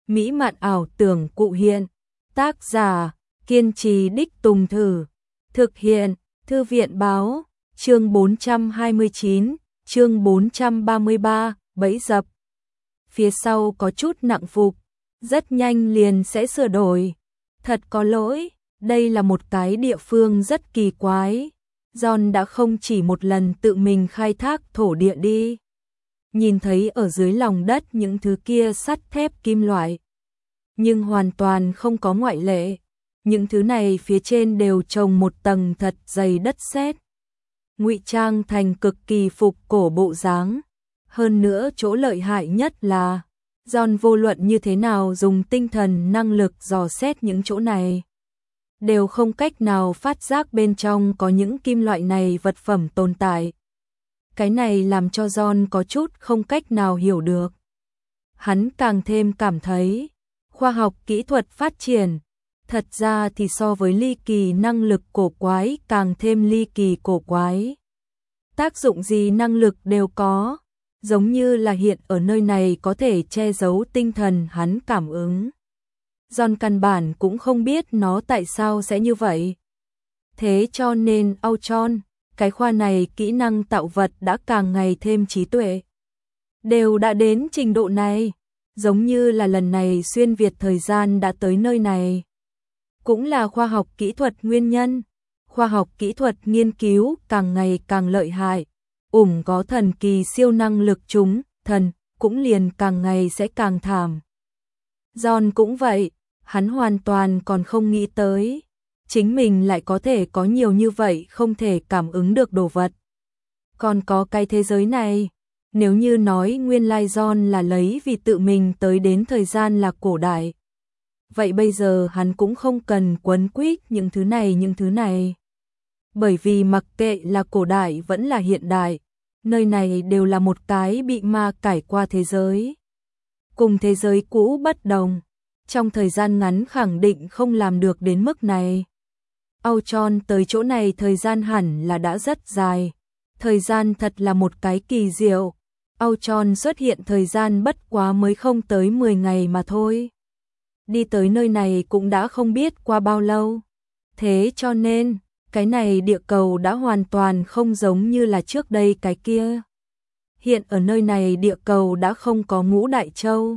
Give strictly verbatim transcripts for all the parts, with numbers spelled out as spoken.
mỹ mạn ảo tưởng cụ hiện. Tác giả, kiên trì đích tùng thử. Thực hiện, Thư viện báo, chương bốn trăm hai mươi chín, chương bốn trăm ba mươi ba, bẫy dập. Phía sau có chút nặng phục, rất nhanh liền sẽ sửa đổi. Thật có lỗi, đây là một cái địa phương rất kỳ quái. John đã không chỉ một lần tự mình khai thác thổ địa đi. Nhìn thấy ở dưới lòng đất những thứ kia sắt thép kim loại. Nhưng hoàn toàn không có ngoại lệ. Những thứ này phía trên đều trồng một tầng thật dày đất sét, ngụy trang thành cực kỳ phục cổ bộ dáng. Hơn nữa chỗ lợi hại nhất là John vô luận như thế nào dùng tinh thần năng lực dò xét những chỗ này, đều không cách nào phát giác bên trong có những kim loại này vật phẩm tồn tại. Cái này làm cho John có chút không cách nào hiểu được. Hắn càng thêm cảm thấy khoa học kỹ thuật phát triển, thật ra thì so với ly kỳ năng lực cổ quái càng thêm ly kỳ cổ quái. Tác dụng gì năng lực đều có, giống như là hiện ở nơi này có thể che giấu tinh thần hắn cảm ứng. John căn bản cũng không biết nó tại sao sẽ như vậy. Thế cho nên Ultron, cái khoa này kỹ năng tạo vật đã càng ngày thêm trí tuệ. Đều đã đến trình độ này, giống như là lần này xuyên việt thời gian đã tới nơi này. Cũng là khoa học kỹ thuật nguyên nhân, khoa học kỹ thuật nghiên cứu càng ngày càng lợi hại, ủng có thần kỳ siêu năng lực chúng, thần, cũng liền càng ngày sẽ càng thảm. John cũng vậy, hắn hoàn toàn còn không nghĩ tới, chính mình lại có thể có nhiều như vậy không thể cảm ứng được đồ vật. Còn có cái thế giới này, nếu như nói nguyên lai John là lấy vì tự mình tới đến thời gian là cổ đại. Vậy bây giờ hắn cũng không cần quấn quýt những thứ này những thứ này. Bởi vì mặc kệ là cổ đại vẫn là hiện đại, nơi này đều là một cái bị ma cải qua thế giới. Cùng thế giới cũ bất đồng, trong thời gian ngắn khẳng định không làm được đến mức này. Ultron tới chỗ này thời gian hẳn là đã rất dài. Thời gian thật là một cái kỳ diệu. Ultron xuất hiện thời gian bất quá mới không tới mười ngày mà thôi. Đi tới nơi này cũng đã không biết qua bao lâu. Thế cho nên, cái này địa cầu đã hoàn toàn không giống như là trước đây cái kia. Hiện ở nơi này địa cầu đã không có ngũ đại châu.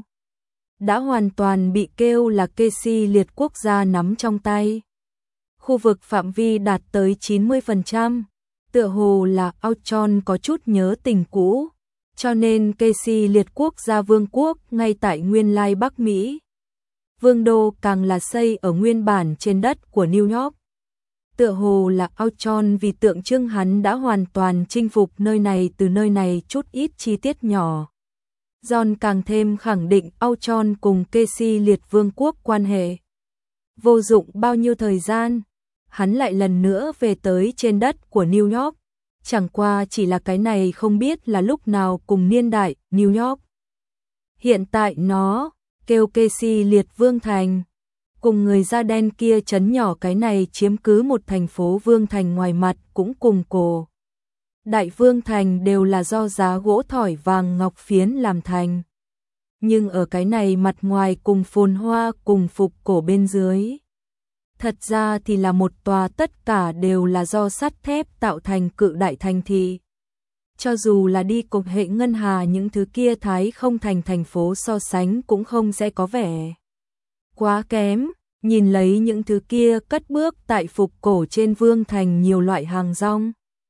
Đã hoàn toàn bị kêu là kê si liệt quốc gia nắm trong tay. Khu vực phạm vi đạt tới chín mươi phần trăm. Tựa hồ là Ultron có chút nhớ tình cũ. Cho nên kê si liệt quốc gia vương quốc ngay tại nguyên lai Bắc Mỹ. Vương đô càng là xây ở nguyên bản trên đất của New York. Tựa hồ là Ultron vì tượng trưng hắn đã hoàn toàn chinh phục nơi này từ nơi này chút ít chi tiết nhỏ. John càng thêm khẳng định Ultron cùng kê si liệt vương quốc quan hệ. Vô dụng bao nhiêu thời gian, hắn lại lần nữa về tới trên đất của New York. Chẳng qua chỉ là cái này không biết là lúc nào cùng niên đại New York. Hiện tại nó kêu kê si liệt vương thành. Cùng người da đen kia chấn nhỏ cái này chiếm cứ một thành phố vương thành ngoài mặt cũng cùng cổ. Đại vương thành đều là do giá gỗ thỏi vàng ngọc phiến làm thành. Nhưng ở cái này mặt ngoài cùng phồn hoa cùng phục cổ bên dưới. Thật ra thì là một tòa tất cả đều là do sắt thép tạo thành cự đại thành thị. Cho dù là đi cùng hệ ngân hà những thứ kia thái không thành thành phố so sánh cũng không sẽ có vẻ quá kém. Nhìn lấy những thứ kia cất bước tại phục cổ trên vương thành nhiều loại hàng rong.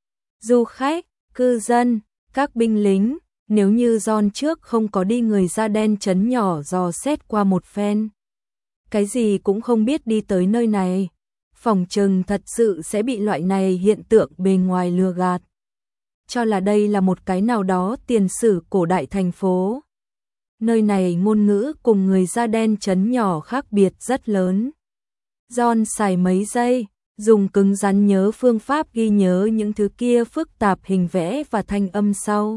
Du khách, cư dân, các binh lính, nếu như John trước không có đi người da đen chấn nhỏ dò xét qua một phen. Cái gì cũng không biết đi tới nơi này, phỏng chừng thật sự sẽ bị loại này hiện tượng bề ngoài lừa gạt. Cho là đây là một cái nào đó tiền sử cổ đại thành phố. Nơi này ngôn ngữ cùng người da đen chấn nhỏ khác biệt rất lớn. John xài mấy giây, dùng cứng rắn nhớ phương pháp ghi nhớ những thứ kia phức tạp hình vẽ và thanh âm sau.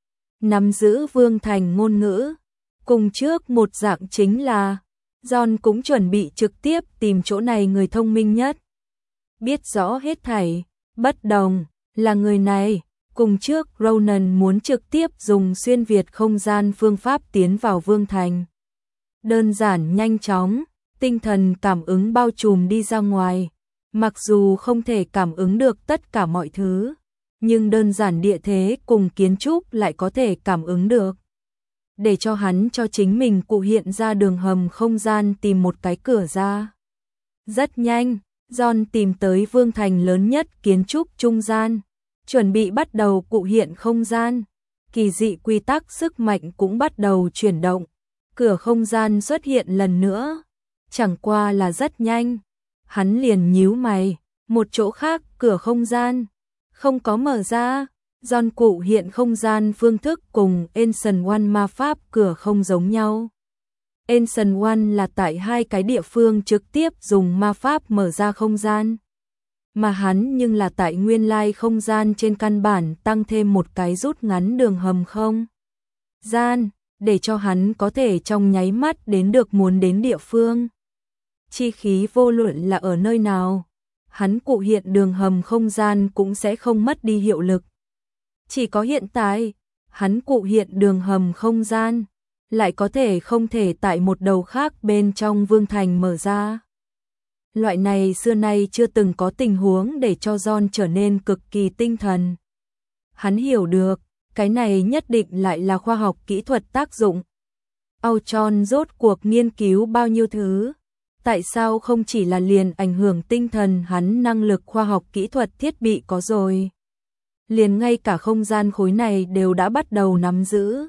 Nắm giữ vương thành ngôn ngữ. Cùng trước một dạng chính là, John cũng chuẩn bị trực tiếp tìm chỗ này người thông minh nhất. Biết rõ hết thảy, bất đồng, là người này. Cùng trước Ronan muốn trực tiếp dùng xuyên việt không gian phương pháp tiến vào vương thành. Đơn giản nhanh chóng, tinh thần cảm ứng bao trùm đi ra ngoài. Mặc dù không thể cảm ứng được tất cả mọi thứ, nhưng đơn giản địa thế cùng kiến trúc lại có thể cảm ứng được. Để cho hắn cho chính mình cụ hiện ra đường hầm không gian tìm một cái cửa ra. Rất nhanh, John tìm tới vương thành lớn nhất kiến trúc trung gian, chuẩn bị bắt đầu cụ hiện không gian. Kỳ dị quy tắc sức mạnh cũng bắt đầu chuyển động. Cửa không gian xuất hiện lần nữa. Chẳng qua là rất nhanh. Hắn liền nhíu mày, một chỗ khác cửa không gian không có mở ra. John cụ hiện không gian phương thức cùng Ancient One ma pháp cửa không giống nhau. Ancient One là tại hai cái địa phương trực tiếp dùng ma pháp mở ra không gian. Mà hắn nhưng là tại nguyên lai không gian trên căn bản tăng thêm một cái rút ngắn đường hầm không gian, để cho hắn có thể trong nháy mắt đến được muốn đến địa phương. Chi khí vô luận là ở nơi nào, hắn cụ hiện đường hầm không gian cũng sẽ không mất đi hiệu lực. Chỉ có hiện tại, hắn cụ hiện đường hầm không gian, lại có thể không thể tại một đầu khác bên trong vương thành mở ra. Loại này xưa nay chưa từng có tình huống để cho John trở nên cực kỳ tinh thần. Hắn hiểu được, cái này nhất định lại là khoa học kỹ thuật tác dụng. Ultron rốt cuộc nghiên cứu bao nhiêu thứ, tại sao không chỉ là liền ảnh hưởng tinh thần hắn năng lực khoa học kỹ thuật thiết bị có rồi. Liền ngay cả không gian khối này đều đã bắt đầu nắm giữ.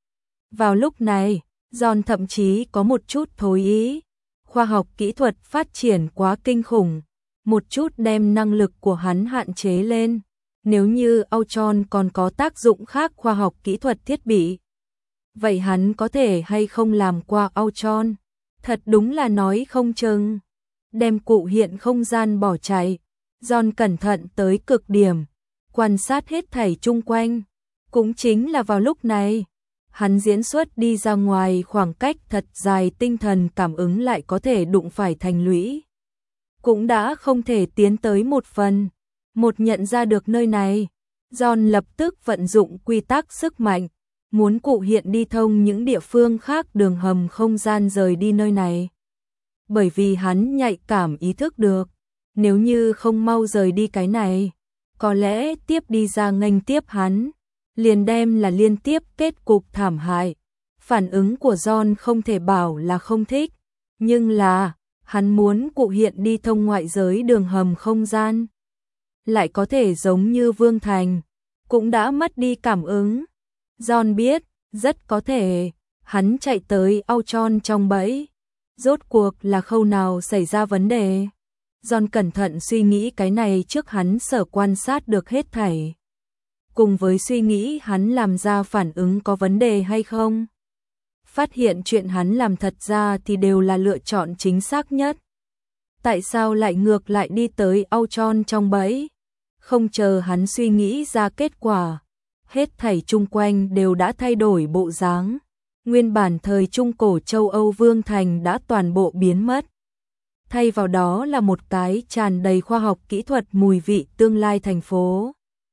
Vào lúc này, John thậm chí có một chút thối ý. Khoa học kỹ thuật phát triển quá kinh khủng, một chút đem năng lực của hắn hạn chế lên. Nếu như Ultron còn có tác dụng khác khoa học kỹ thuật thiết bị, vậy hắn có thể hay không làm qua Ultron? Thật đúng là nói không chừng. Đem cụ hiện không gian bỏ chạy, John cẩn thận tới cực điểm, quan sát hết thảy chung quanh. Cũng chính là vào lúc này, hắn diễn xuất đi ra ngoài khoảng cách thật dài, tinh thần cảm ứng lại có thể đụng phải thành lũy. Cũng đã không thể tiến tới một phần. Một nhận ra được nơi này, John lập tức vận dụng quy tắc sức mạnh, muốn cụ hiện đi thông những địa phương khác đường hầm không gian rời đi nơi này. Bởi vì hắn nhạy cảm ý thức được, nếu như không mau rời đi cái này, có lẽ tiếp đi ra nghênh tiếp hắn, liền đem là liên tiếp kết cục thảm hại. Phản ứng của John không thể bảo là không thích, nhưng là, hắn muốn cụ hiện đi thông ngoại giới đường hầm không gian. Lại có thể giống như Vương Thành, cũng đã mất đi cảm ứng. John biết, rất có thể, hắn chạy tới Ultron trong bẫy. Rốt cuộc là khâu nào xảy ra vấn đề? John cẩn thận suy nghĩ cái này trước hắn sở quan sát được hết thảy. Cùng với suy nghĩ hắn làm ra phản ứng có vấn đề hay không. Phát hiện chuyện hắn làm thật ra thì đều là lựa chọn chính xác nhất. Tại sao lại ngược lại đi tới Ultron trong bẫy? Không chờ hắn suy nghĩ ra kết quả, hết thảy chung quanh đều đã thay đổi bộ dáng. Nguyên bản thời trung cổ châu Âu Vương Thành đã toàn bộ biến mất. Thay vào đó là một cái tràn đầy khoa học kỹ thuật mùi vị tương lai thành phố.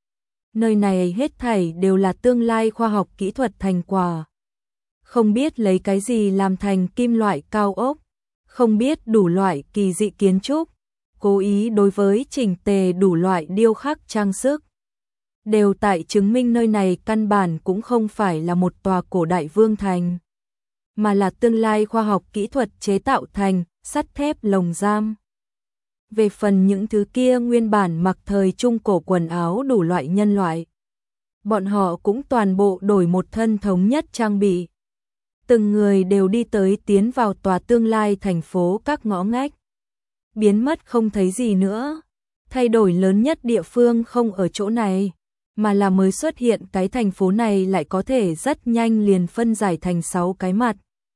Nơi này hết thảy đều là tương lai khoa học kỹ thuật thành quả. Không biết lấy cái gì làm thành kim loại cao ốc, không biết đủ loại kỳ dị kiến trúc, cố ý đối với chỉnh tề đủ loại điêu khắc trang sức. Đều tại chứng minh nơi này căn bản cũng không phải là một tòa cổ đại vương thành, mà là tương lai khoa học kỹ thuật chế tạo thành sắt thép lồng giam. Về phần những thứ kia nguyên bản mặc thời trung cổ quần áo đủ loại nhân loại, bọn họ cũng toàn bộ đổi một thân thống nhất trang bị. Từng người đều đi tới tiến vào tòa tương lai thành phố các ngõ ngách. Biến mất không thấy gì nữa. Thay đổi lớn nhất địa phương không ở chỗ này, mà là mới xuất hiện cái thành phố này lại có thể rất nhanh liền phân giải thành sáu cái mặt,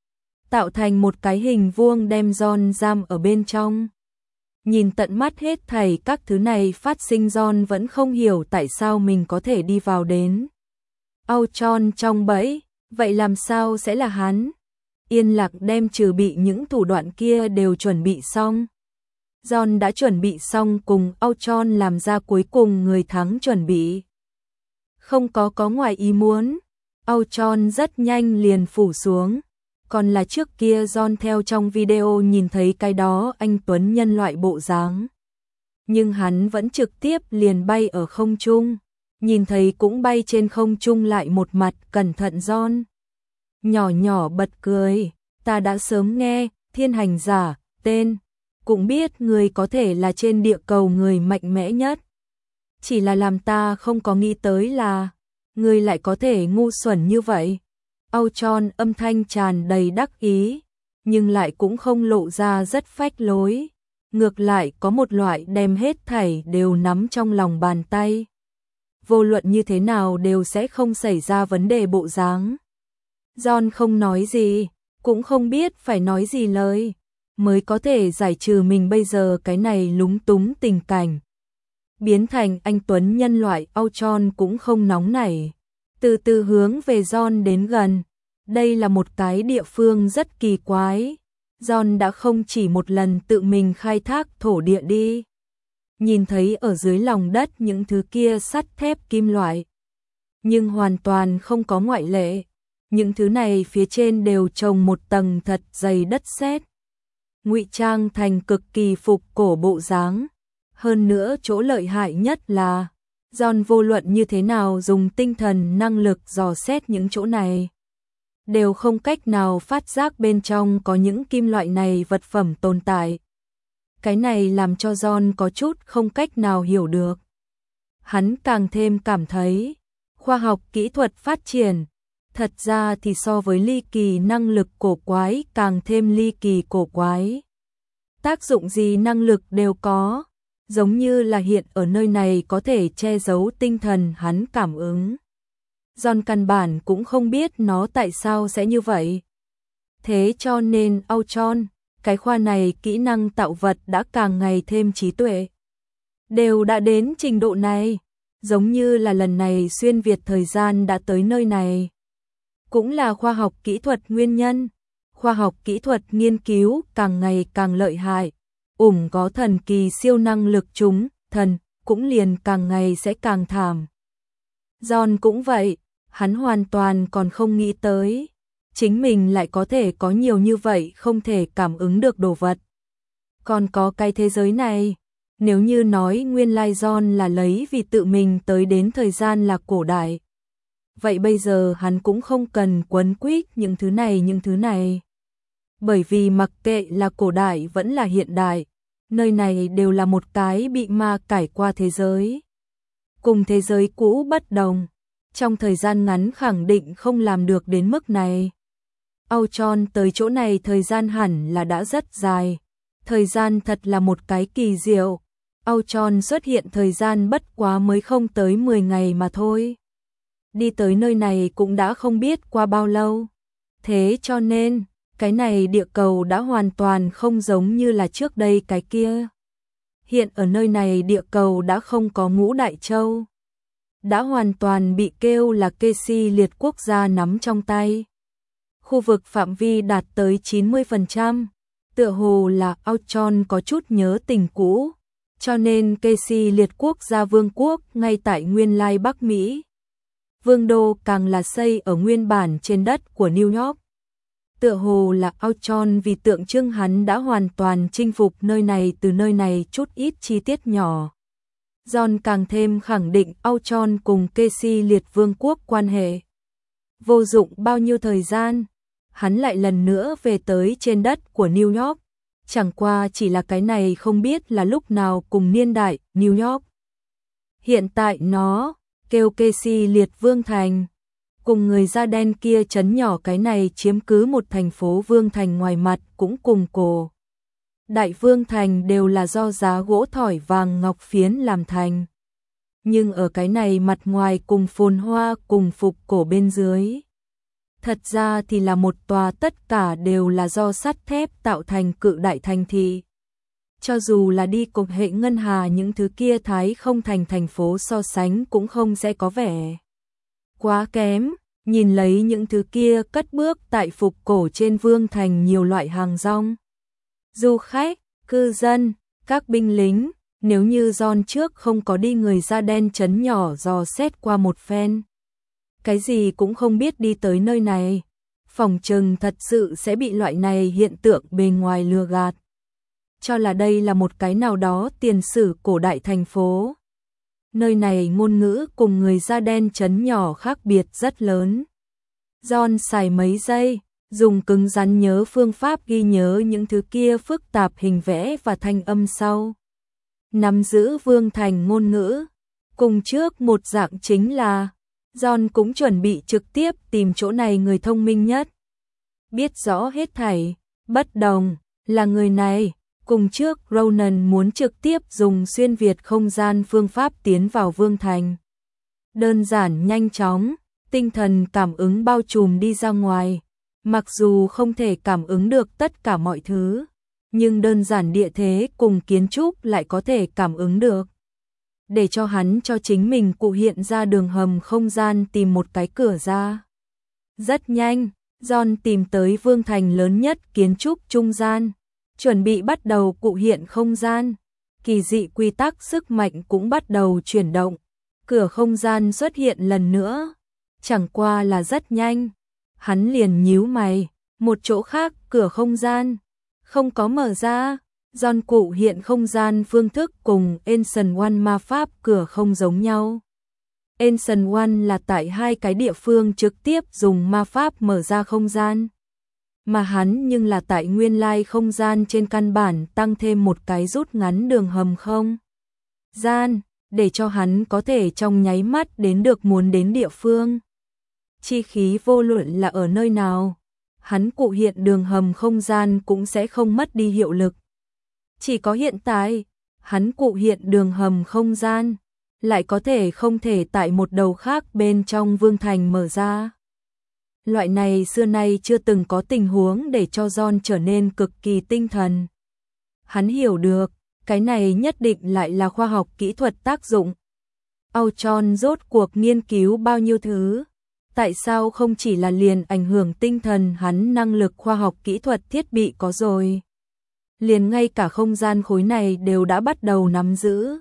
tạo thành một cái hình vuông đem John giam ở bên trong. Nhìn tận mắt hết thảy các thứ này phát sinh, John vẫn không hiểu tại sao mình có thể đi vào đến Ultron trong bẫy, vậy làm sao sẽ là hắn? Yên lặng đem trừ bị những thủ đoạn kia đều chuẩn bị xong. John đã chuẩn bị xong cùng Ultron làm ra cuối cùng người thắng chuẩn bị. Không có có ngoài ý muốn, Ultron rất nhanh liền phủ xuống. Còn là trước kia John theo trong video nhìn thấy cái đó anh Tuấn nhân loại bộ dáng. Nhưng hắn vẫn trực tiếp liền bay ở không trung. Nhìn thấy cũng bay trên không trung lại một mặt cẩn thận John. Nhỏ nhỏ bật cười, ta đã sớm nghe, thiên hành giả, tên, cũng biết người có thể là trên địa cầu người mạnh mẽ nhất. Chỉ là làm ta không có nghĩ tới là, người lại có thể ngu xuẩn như vậy. Âu Tròn âm thanh tràn đầy đắc ý, nhưng lại cũng không lộ ra rất phách lối. Ngược lại có một loại đem hết thảy đều nắm trong lòng bàn tay. Vô luận như thế nào đều sẽ không xảy ra vấn đề bộ dáng. John không nói gì, cũng không biết phải nói gì lời, mới có thể giải trừ mình bây giờ cái này lúng túng tình cảnh. Biến thành anh Tuấn nhân loại, Âu Tròn cũng không nóng nảy. Từ từ hướng về John đến gần. Đây là một cái địa phương rất kỳ quái. John đã không chỉ một lần tự mình khai thác thổ địa đi. Nhìn thấy ở dưới lòng đất những thứ kia sắt thép kim loại. Nhưng hoàn toàn không có ngoại lệ. Những thứ này phía trên đều trồng một tầng thật dày đất sét. Ngụy trang thành cực kỳ phục cổ bộ dáng. Hơn nữa chỗ lợi hại nhất là John vô luận như thế nào dùng tinh thần năng lực dò xét những chỗ này, đều không cách nào phát giác bên trong có những kim loại này vật phẩm tồn tại. Cái này làm cho John có chút không cách nào hiểu được. Hắn càng thêm cảm thấy, khoa học kỹ thuật phát triển, thật ra thì so với ly kỳ năng lực cổ quái càng thêm ly kỳ cổ quái. Tác dụng gì năng lực đều có. Giống như là hiện ở nơi này có thể che giấu tinh thần hắn cảm ứng. John căn bản cũng không biết nó tại sao sẽ như vậy. Thế cho nên Âu Tròn, cái khoa này kỹ năng tạo vật đã càng ngày thêm trí tuệ. Đều đã đến trình độ này, giống như là lần này xuyên Việt thời gian đã tới nơi này. Cũng là khoa học kỹ thuật nguyên nhân, khoa học kỹ thuật nghiên cứu càng ngày càng lợi hại. Ủng có thần kỳ siêu năng lực chúng, thần, cũng liền càng ngày sẽ càng thảm. John cũng vậy, hắn hoàn toàn còn không nghĩ tới. Chính mình lại có thể có nhiều như vậy không thể cảm ứng được đồ vật. Còn có cái thế giới này, nếu như nói nguyên lai John là lấy vì tự mình tới đến thời gian là cổ đại. Vậy bây giờ hắn cũng không cần quấn quýt những thứ này những thứ này. Bởi vì mặc kệ là cổ đại vẫn là hiện đại, nơi này đều là một cái bị ma cải qua thế giới. Cùng thế giới cũ bất đồng, trong thời gian ngắn khẳng định không làm được đến mức này. Âu Tròn tới chỗ này thời gian hẳn là đã rất dài, thời gian thật là một cái kỳ diệu. Âu Tròn xuất hiện thời gian bất quá mới không tới mười ngày mà thôi. Đi tới nơi này cũng đã không biết qua bao lâu. Thế cho nên, cái này địa cầu đã hoàn toàn không giống như là trước đây cái kia. Hiện ở nơi này địa cầu đã không có ngũ đại châu. Đã hoàn toàn bị kêu là kê si liệt quốc gia nắm trong tay. Khu vực phạm vi đạt tới chín mươi phần trăm. Tựa hồ là Âu Tròn có chút nhớ tình cũ. Cho nên kê si liệt quốc gia vương quốc ngay tại nguyên lai Bắc Mỹ. Vương đô càng là xây ở nguyên bản trên đất của New York. Tựa hồ là Âu Tròn vì tượng trưng hắn đã hoàn toàn chinh phục nơi này từ nơi này chút ít chi tiết nhỏ. John càng thêm khẳng định Âu Tròn cùng kê si liệt vương quốc quan hệ. Vô dụng bao nhiêu thời gian, hắn lại lần nữa về tới trên đất của New York. Chẳng qua chỉ là cái này không biết là lúc nào cùng niên đại New York. Hiện tại nó kêu kê si liệt vương thành. Cùng người da đen kia chấn nhỏ cái này chiếm cứ một thành phố vương thành ngoài mặt cũng cùng cổ. Đại vương thành đều là do giá gỗ thỏi vàng ngọc phiến làm thành. Nhưng ở cái này mặt ngoài cùng phồn hoa cùng phục cổ bên dưới. Thật ra thì là một tòa tất cả đều là do sắt thép tạo thành cự đại thành thị. Cho dù là đi cục hệ ngân hà những thứ kia thái không thành thành phố so sánh cũng không sẽ có vẻ quá kém. Nhìn lấy những thứ kia cất bước tại phục cổ trên vương thành nhiều loại hàng rong. Du khách, cư dân, các binh lính, nếu như John trước không có đi người da đen chấn nhỏ dò xét qua một phen. Cái gì cũng không biết đi tới nơi này. phòng trừng thật sự sẽ bị loại này hiện tượng bề ngoài lừa gạt. Cho là đây là một cái nào đó tiền sử cổ đại thành phố. Nơi này ngôn ngữ cùng người da đen chấn nhỏ khác biệt rất lớn. John xài mấy giây, dùng cứng rắn nhớ phương pháp ghi nhớ những thứ kia phức tạp hình vẽ và thanh âm sau. Nắm giữ Vương Thành ngôn ngữ. Cùng trước một dạng chính là, John cũng chuẩn bị trực tiếp tìm chỗ này người thông minh nhất. Biết rõ hết thảy, bất đồng, là người này. Cùng trước Ronan muốn trực tiếp dùng xuyên Việt không gian phương pháp tiến vào Vương Thành. Đơn giản nhanh chóng, tinh thần cảm ứng bao trùm đi ra ngoài. Mặc dù không thể cảm ứng được tất cả mọi thứ, nhưng đơn giản địa thế cùng kiến trúc lại có thể cảm ứng được. Để cho hắn cho chính mình cụ hiện ra đường hầm không gian tìm một cái cửa ra. Rất nhanh, John tìm tới Vương Thành lớn nhất kiến trúc trung gian. Chuẩn bị bắt đầu cụ hiện không gian, kỳ dị quy tắc sức mạnh cũng bắt đầu chuyển động, cửa không gian xuất hiện lần nữa, chẳng qua là rất nhanh, hắn liền nhíu mày, một chỗ khác cửa không gian, không có mở ra, John cụ hiện không gian phương thức cùng Ancient One ma pháp cửa không giống nhau. Ancient One là tại hai cái địa phương trực tiếp dùng ma pháp mở ra không gian. Mà hắn nhưng là tại nguyên lai không gian trên căn bản tăng thêm một cái rút ngắn đường hầm không gian, để cho hắn có thể trong nháy mắt đến được muốn đến địa phương. Chi khí vô luận là ở nơi nào, hắn cụ hiện đường hầm không gian cũng sẽ không mất đi hiệu lực. Chỉ có hiện tại, hắn cụ hiện đường hầm không gian, lại có thể không thể tại một đầu khác bên trong Vương Thành mở ra. Loại này xưa nay chưa từng có tình huống để cho John trở nên cực kỳ tinh thần. Hắn hiểu được, cái này nhất định lại là khoa học kỹ thuật tác dụng. Ultron rốt cuộc nghiên cứu bao nhiêu thứ, tại sao không chỉ là liền ảnh hưởng tinh thần hắn năng lực khoa học kỹ thuật thiết bị có rồi. Liền ngay cả không gian khối này đều đã bắt đầu nắm giữ.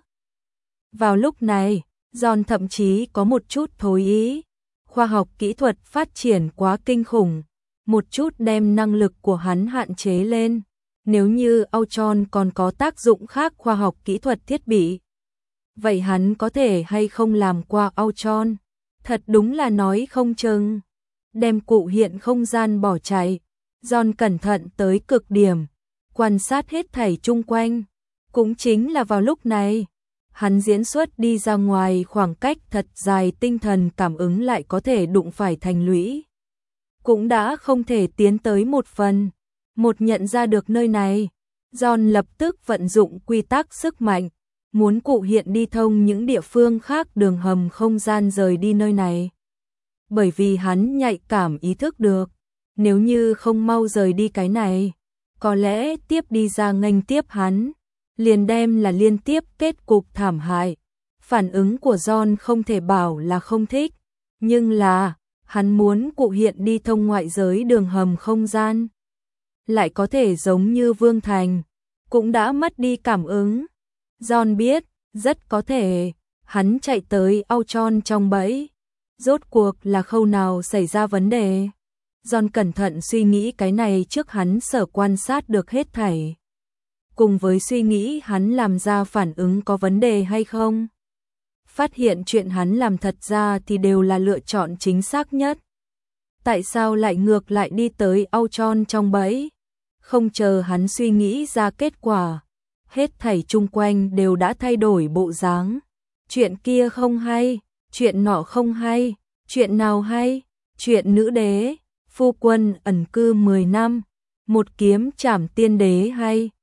Vào lúc này, John thậm chí có một chút thối ý. Khoa học kỹ thuật phát triển quá kinh khủng, một chút đem năng lực của hắn hạn chế lên. Nếu như Ultron còn có tác dụng khác khoa học kỹ thuật thiết bị, vậy hắn có thể hay không làm qua Ultron? Thật đúng là nói không chừng. Đem cụ hiện không gian bỏ chạy, John cẩn thận tới cực điểm, quan sát hết thảy chung quanh. Cũng chính là vào lúc này, hắn diễn xuất đi ra ngoài khoảng cách thật dài, tinh thần cảm ứng lại có thể đụng phải thành lũy. Cũng đã không thể tiến tới một phần. Một nhận ra được nơi này, John lập tức vận dụng quy tắc sức mạnh, muốn cụ hiện đi thông những địa phương khác đường hầm không gian rời đi nơi này. Bởi vì hắn nhạy cảm ý thức được, nếu như không mau rời đi cái này, có lẽ tiếp đi ra nghênh tiếp hắn, liền đem là liên tiếp kết cục thảm hại. Phản ứng của John không thể bảo là không thích, nhưng là, hắn muốn cụ hiện đi thông ngoại giới đường hầm không gian. Lại có thể giống như Vương Thành, cũng đã mất đi cảm ứng. John biết, rất có thể, hắn chạy tới Ultron trong bẫy. Rốt cuộc là khâu nào xảy ra vấn đề? John cẩn thận suy nghĩ cái này trước hắn sở quan sát được hết thảy. Cùng với suy nghĩ hắn làm ra phản ứng có vấn đề hay không. Phát hiện chuyện hắn làm thật ra thì đều là lựa chọn chính xác nhất. Tại sao lại ngược lại đi tới Ultron trong bẫy? Không chờ hắn suy nghĩ ra kết quả, hết thảy chung quanh đều đã thay đổi bộ dáng. Chuyện kia không hay, chuyện nọ không hay, chuyện nào hay? Chuyện nữ đế, phu quân ẩn cư mười năm, một kiếm trảm tiên đế hay?